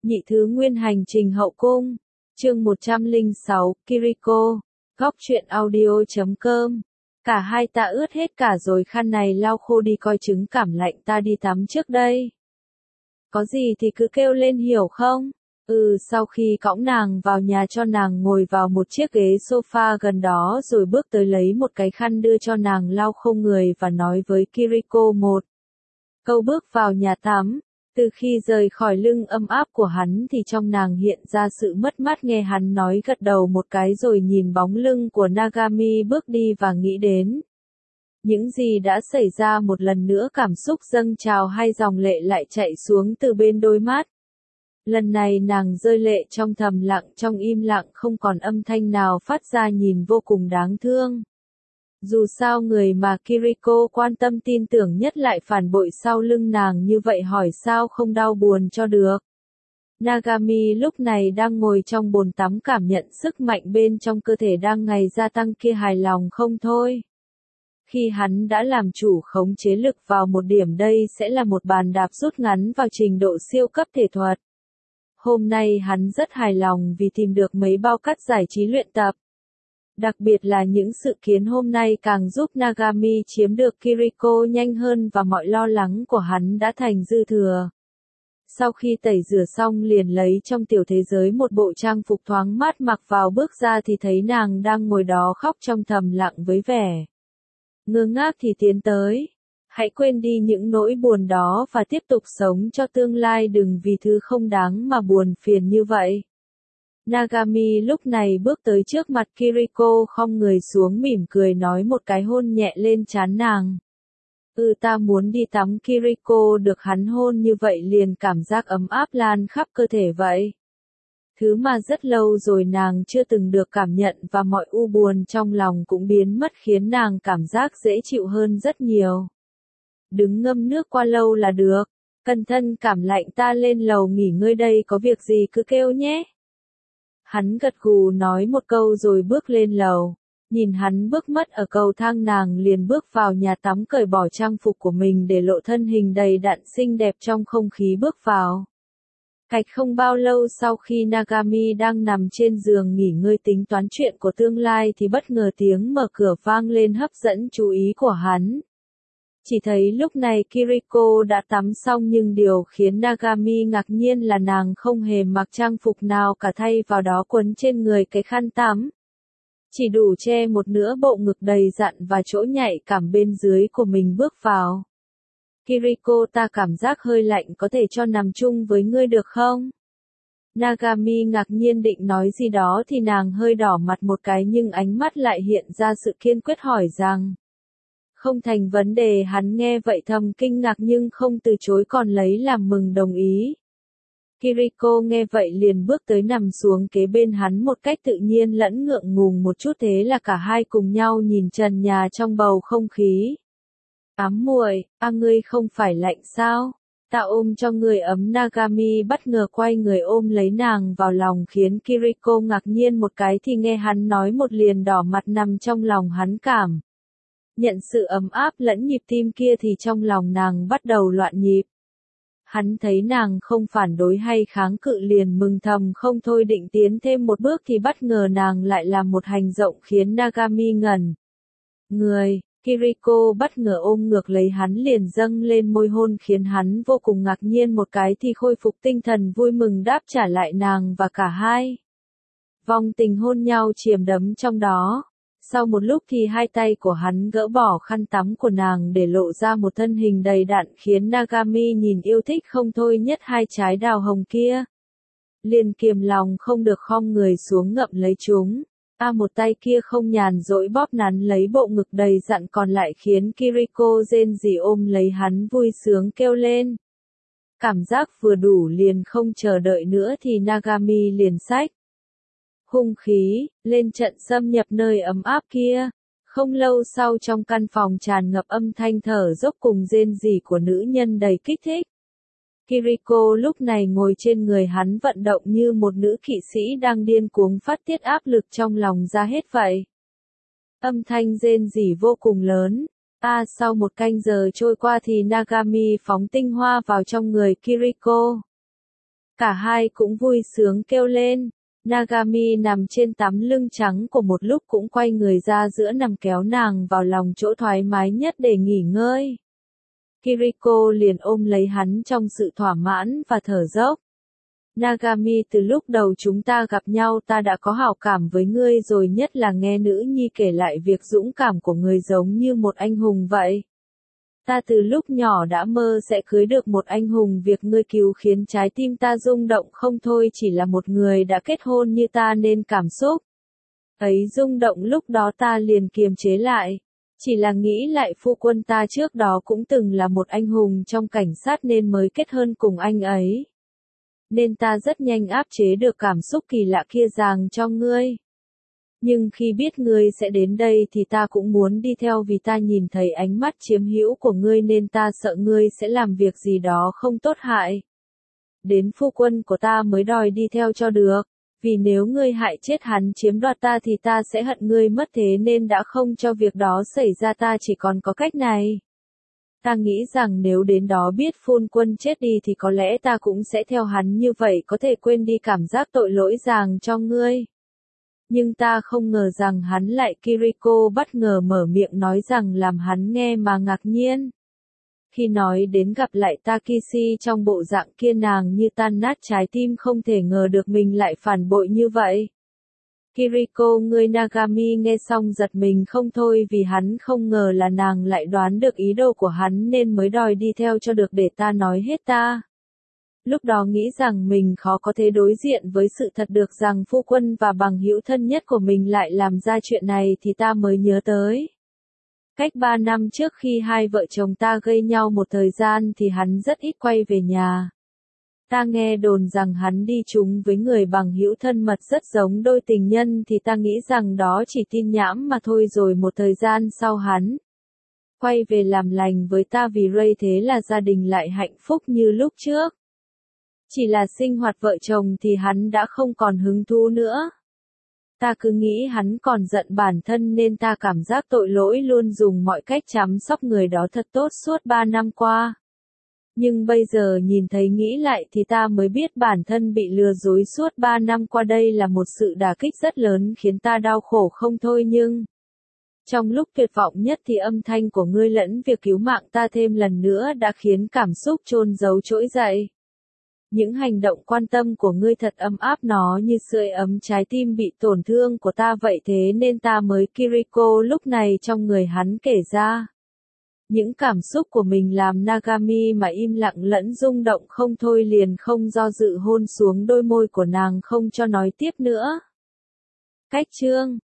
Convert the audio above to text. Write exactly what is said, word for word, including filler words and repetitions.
Nhị thứ nguyên hành trình hậu cung. Chương một trăm lẻ sáu, Kiriko. Góc truyện audio chấm com. Cả hai ta ướt hết cả rồi, khăn này lau khô đi, coi chứng cảm lạnh, ta đi tắm trước đây. Có gì thì cứ kêu lên, hiểu không? Ừ. Sau khi cõng nàng vào nhà, cho nàng ngồi vào một chiếc ghế sofa gần đó, rồi bước tới lấy một cái khăn đưa cho nàng lau khô người và nói với Kiriko một câu bước vào nhà tắm. Từ khi rời khỏi lưng ấm áp của hắn thì trong nàng hiện ra sự mất mát, nghe hắn nói gật đầu một cái rồi nhìn bóng lưng của Nagami bước đi và nghĩ đến những gì đã xảy ra. Một lần nữa cảm xúc dâng trào, hai dòng lệ lại chạy xuống từ bên đôi mắt. Lần này nàng rơi lệ trong thầm lặng, trong im lặng, không còn âm thanh nào phát ra, nhìn vô cùng đáng thương. Dù sao người mà Kiriko quan tâm tin tưởng nhất lại phản bội sau lưng nàng như vậy, hỏi sao không đau buồn cho được. Nagami lúc này đang ngồi trong bồn tắm, cảm nhận sức mạnh bên trong cơ thể đang ngày gia tăng kia, hài lòng không thôi. Khi hắn đã làm chủ khống chế lực vào một điểm, đây sẽ là một bàn đạp rút ngắn vào trình độ siêu cấp thể thuật. Hôm nay hắn rất hài lòng vì tìm được mấy bao cát giải trí luyện tập. Đặc biệt là những sự kiến hôm nay càng giúp Nagami chiếm được Kiriko nhanh hơn, và mọi lo lắng của hắn đã thành dư thừa. Sau khi tẩy rửa xong, liền lấy trong tiểu thế giới một bộ trang phục thoáng mát mặc vào, bước ra thì thấy nàng đang ngồi đó khóc trong thầm lặng với vẻ ngơ ngác thì tiến tới. Hãy quên đi những nỗi buồn đó và tiếp tục sống cho tương lai, đừng vì thứ không đáng mà buồn phiền như vậy. Nagami lúc này bước tới trước mặt Kiriko, khom người xuống mỉm cười nói một cái, hôn nhẹ lên trán nàng. Ừ, ta muốn đi tắm. Kiriko được hắn hôn như vậy liền cảm giác ấm áp lan khắp cơ thể vậy. Thứ mà rất lâu rồi nàng chưa từng được cảm nhận, và mọi u buồn trong lòng cũng biến mất, khiến nàng cảm giác dễ chịu hơn rất nhiều. Đứng ngâm nước qua lâu là được. Cẩn thận cảm lạnh, ta lên lầu nghỉ ngơi đây, có việc gì cứ kêu nhé. Hắn gật gù nói một câu rồi bước lên lầu. Nhìn hắn bước mất ở cầu thang, nàng liền bước vào nhà tắm, cởi bỏ trang phục của mình để lộ thân hình đầy đặn xinh đẹp trong không khí bước vào. Cách không bao lâu sau khi Nagami đang nằm trên giường nghỉ ngơi tính toán chuyện của tương lai thì bất ngờ tiếng mở cửa vang lên, hấp dẫn chú ý của hắn. Chỉ thấy lúc này Kiriko đã tắm xong, nhưng điều khiến Nagami ngạc nhiên là nàng không hề mặc trang phục nào cả, thay vào đó quấn trên người cái khăn tắm. Chỉ đủ che một nửa bộ ngực đầy dặn và chỗ nhạy cảm bên dưới của mình bước vào. Kiriko, ta cảm giác hơi lạnh, có thể cho nằm chung với ngươi được không? Nagami ngạc nhiên định nói gì đó thì nàng hơi đỏ mặt một cái, nhưng ánh mắt lại hiện ra sự kiên quyết hỏi rằng không thành vấn đề. Hắn nghe vậy thầm kinh ngạc nhưng không từ chối, còn lấy làm mừng đồng ý. Kiriko nghe vậy liền bước tới nằm xuống kế bên hắn một cách tự nhiên lẫn ngượng ngùng một chút, thế là cả hai cùng nhau nhìn trần nhà trong bầu không khí ám muội. A, ngươi không phải lạnh sao? Ta ôm cho ngươi ấm. Nagami bất ngờ quay người ôm lấy nàng vào lòng, khiến Kiriko ngạc nhiên một cái thì nghe hắn nói một liền đỏ mặt. Nằm trong lòng hắn, cảm nhận sự ấm áp lẫn nhịp tim kia thì trong lòng nàng bắt đầu loạn nhịp. Hắn thấy nàng không phản đối hay kháng cự liền mừng thầm không thôi, định tiến thêm một bước thì bất ngờ nàng lại làm một hành động khiến Nagami ngẩn người. Kiriko bất ngờ ôm ngược lấy hắn liền dâng lên môi hôn, khiến hắn vô cùng ngạc nhiên một cái thì khôi phục tinh thần, vui mừng đáp trả lại nàng, và cả hai vòng tình hôn nhau chiêm đắm trong đó. Sau một lúc thì hai tay của hắn gỡ bỏ khăn tắm của nàng để lộ ra một thân hình đầy đặn, khiến Nagami nhìn yêu thích không thôi, nhất hai trái đào hồng kia. Liền kiềm lòng không được khom người xuống ngậm lấy chúng. A, một tay kia không nhàn dỗi bóp nắn lấy bộ ngực đầy dặn còn lại, khiến Kiriko rên rỉ ôm lấy hắn vui sướng kêu lên. Cảm giác vừa đủ liền không chờ đợi nữa thì Nagami liền xách hung khí lên trận xâm nhập nơi ấm áp kia. Không lâu sau, trong căn phòng tràn ngập âm thanh thở dốc cùng rên rỉ của nữ nhân đầy kích thích. Kiriko lúc này ngồi trên người hắn vận động như một nữ kỵ sĩ đang điên cuồng phát tiết áp lực trong lòng ra hết vậy. Âm thanh rên rỉ vô cùng lớn. À, sau một canh giờ trôi qua thì Nagami phóng tinh hoa vào trong người Kiriko. Cả hai cũng vui sướng kêu lên. Nagami nằm trên tấm lưng trắng của một lúc cũng quay người ra giữa nằm kéo nàng vào lòng chỗ thoải mái nhất để nghỉ ngơi. Kiriko liền ôm lấy hắn trong sự thỏa mãn và thở dốc. Nagami, từ lúc đầu chúng ta gặp nhau ta đã có hảo cảm với ngươi rồi, nhất là nghe nữ nhi kể lại việc dũng cảm của ngươi giống như một anh hùng vậy. Ta từ lúc nhỏ đã mơ sẽ cưới được một anh hùng, việc ngươi cứu khiến trái tim ta rung động không thôi, chỉ là một người đã kết hôn như ta nên cảm xúc ấy rung động lúc đó ta liền kiềm chế lại. Chỉ là nghĩ lại phu quân ta trước đó cũng từng là một anh hùng trong cảnh sát nên mới kết hôn cùng anh ấy. Nên ta rất nhanh áp chế được cảm xúc kỳ lạ kia dàng cho ngươi. Nhưng khi biết ngươi sẽ đến đây thì ta cũng muốn đi theo, vì ta nhìn thấy ánh mắt chiếm hữu của ngươi nên ta sợ ngươi sẽ làm việc gì đó không tốt hại đến phu quân của ta mới đòi đi theo cho được. Vì nếu ngươi hại chết hắn chiếm đoạt ta thì ta sẽ hận ngươi mất, thế nên đã không cho việc đó xảy ra, ta chỉ còn có cách này. Ta nghĩ rằng nếu đến đó biết phu quân chết đi thì có lẽ ta cũng sẽ theo hắn, như vậy có thể quên đi cảm giác tội lỗi dàng cho ngươi. Nhưng ta không ngờ rằng hắn lại. Kiriko bất ngờ mở miệng nói rằng làm hắn nghe mà ngạc nhiên. Khi nói đến gặp lại Takeshi trong bộ dạng kia nàng như tan nát trái tim, không thể ngờ được mình lại phản bội như vậy. Kiriko, ngươi. Nagami nghe xong giật mình không thôi, vì hắn không ngờ là nàng lại đoán được ý đồ của hắn nên mới đòi đi theo cho được. Để ta nói hết ta. Lúc đó nghĩ rằng mình khó có thể đối diện với sự thật được rằng phu quân và bằng hữu thân nhất của mình lại làm ra chuyện này thì ta mới nhớ tới. Cách ba năm trước khi hai vợ chồng ta gây nhau một thời gian thì hắn rất ít quay về nhà. Ta nghe đồn rằng hắn đi chung với người bằng hữu thân mật rất giống đôi tình nhân, thì ta nghĩ rằng đó chỉ tin nhảm mà thôi, rồi một thời gian sau hắn quay về làm lành với ta vì Ray, thế là gia đình lại hạnh phúc như lúc trước. Chỉ là sinh hoạt vợ chồng thì hắn đã không còn hứng thú nữa. Ta cứ nghĩ hắn còn giận bản thân nên ta cảm giác tội lỗi, luôn dùng mọi cách chăm sóc người đó thật tốt suốt ba năm qua. Nhưng bây giờ nhìn thấy nghĩ lại thì ta mới biết bản thân bị lừa dối suốt ba năm qua, đây là một sự đả kích rất lớn khiến ta đau khổ không thôi. Nhưng trong lúc tuyệt vọng nhất thì âm thanh của ngươi lẫn việc cứu mạng ta thêm lần nữa đã khiến cảm xúc chôn giấu trỗi dậy. Những hành động quan tâm của ngươi thật ấm áp, nó như sưởi ấm trái tim bị tổn thương của ta vậy, thế nên ta mới. Kiriko lúc này trong người hắn kể ra những cảm xúc của mình làm Nagami mà im lặng lẫn rung động không thôi, liền không do dự hôn xuống đôi môi của nàng không cho nói tiếp nữa. Cách chương